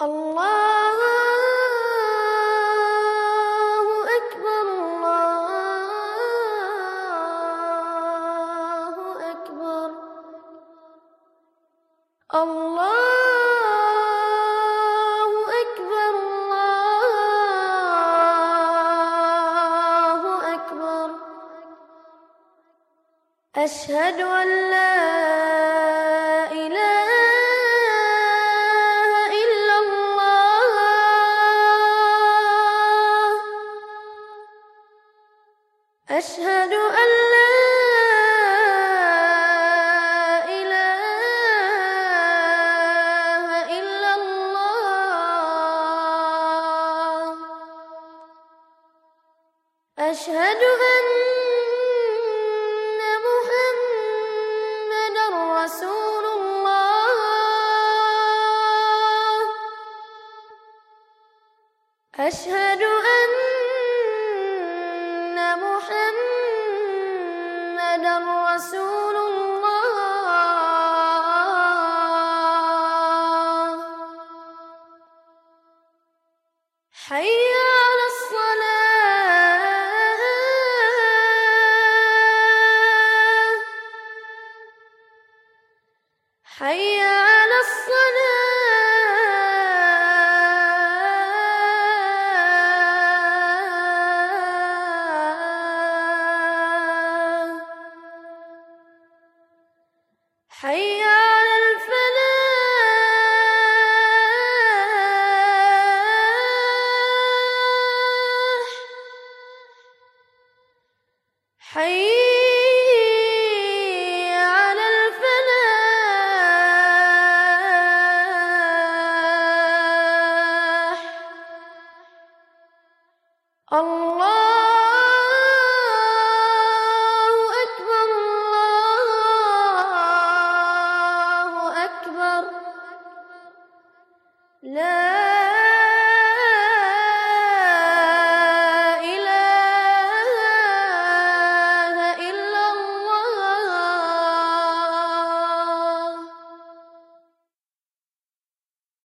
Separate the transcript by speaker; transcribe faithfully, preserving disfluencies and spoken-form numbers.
Speaker 1: الله أكبر الله أكبر الله أكبر الله أكبر أشهد أن لا إله إلا الله أشهد أن لا إله إلا الله أشهد أن محمدا رسول الله أشهد أن محمدا رسول الله حي على الصلاة حي على الصلاة حي على الفلاح حي على الفلاح الله أكبر الله أكبر لا